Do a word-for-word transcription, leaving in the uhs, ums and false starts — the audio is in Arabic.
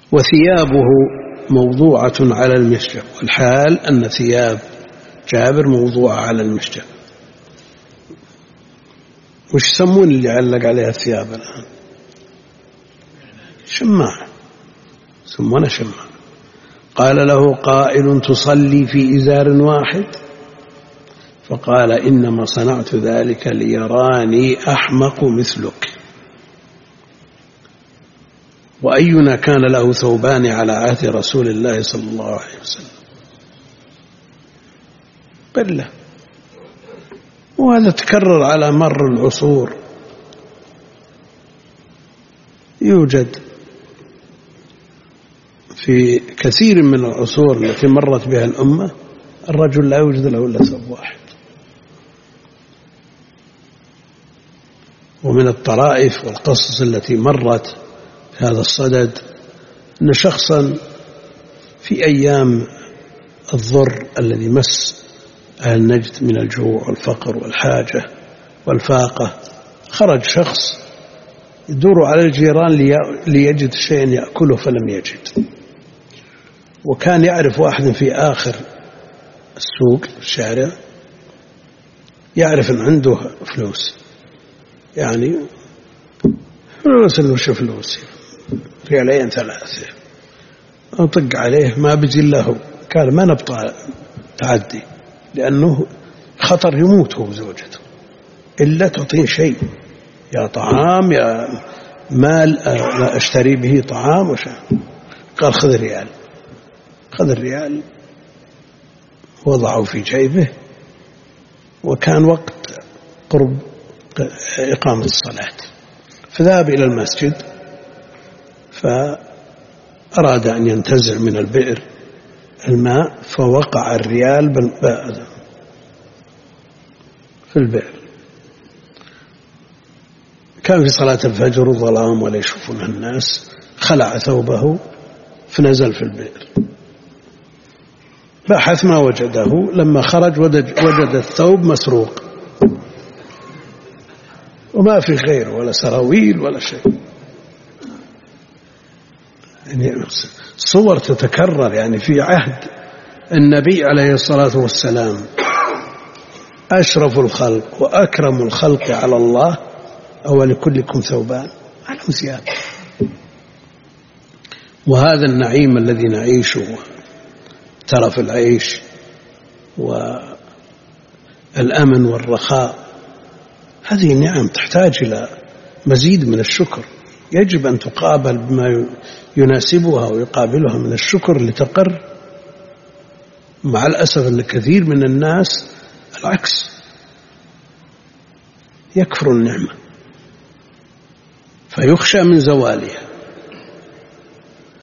وثيابه موضوعة على المشجب، والحال أن ثياب جابر موضوعة على المشجب. وش يسمون اللي علق عليها الثياب الآن؟ شماع، يسمونه شماع. قال له قائل تصلي في إزار واحد؟ فقال إنما صنعت ذلك ليراني أحمق مثلك، وأينا كان له ثوبان على عهد رسول الله صلى الله عليه وسلم. بالله. وهذا تكرر على مر العصور، يوجد في كثير من العصور التي مرت بها الأمة الرجل لا يوجد له إلا ثوب واحد. ومن الطرائف والقصص التي مرت في هذا الصدد أن شخصا في أيام الضر الذي مس أهل نجد من الجوع والفقر والحاجة والفاقة، خرج شخص يدور على الجيران ليجد شيئا يأكله فلم يجد، وكان يعرف واحد في آخر السوق الشارع يعرف أن عنده فلوس، يعني فلوس وش فلوس ريالين ثلاثة، أطق عليه ما بيجي له، قال ما نبطأ تعدي لأنه خطر يموت هو وزوجته إلا تعطيه شيء، يا طعام يا مال لا أشتري به طعام وشيء. قال خذ ريال، خذ الريال وضعه في جيبه، وكان وقت قرب إقامة الصلاة، فذهب إلى المسجد فأراد أن ينتزع من البئر الماء، فوقع الريال في البئر. كان في صلاة الفجر وظلام ولا يشوفونه الناس، خلع ثوبه فنزل في البئر، بحث ما وجده، لما خرج وجد الثوب مسروق وما في غيره ولا سراويل ولا شيء. يعني صور تتكرر يعني في عهد النبي عليه الصلاة والسلام، أشرف الخلق وأكرم الخلق على الله أو لكلكم ثوبان على ثياب. وهذا النعيم الذي نعيشه، ترف العيش والأمن والرخاء، هذه النعم تحتاج إلى مزيد من الشكر، يجب أن تقابل بما يناسبها ويقابلها من الشكر لتقر. مع الأسف أن كثير من الناس العكس، يكفر النعمة فيخشى من زوالها،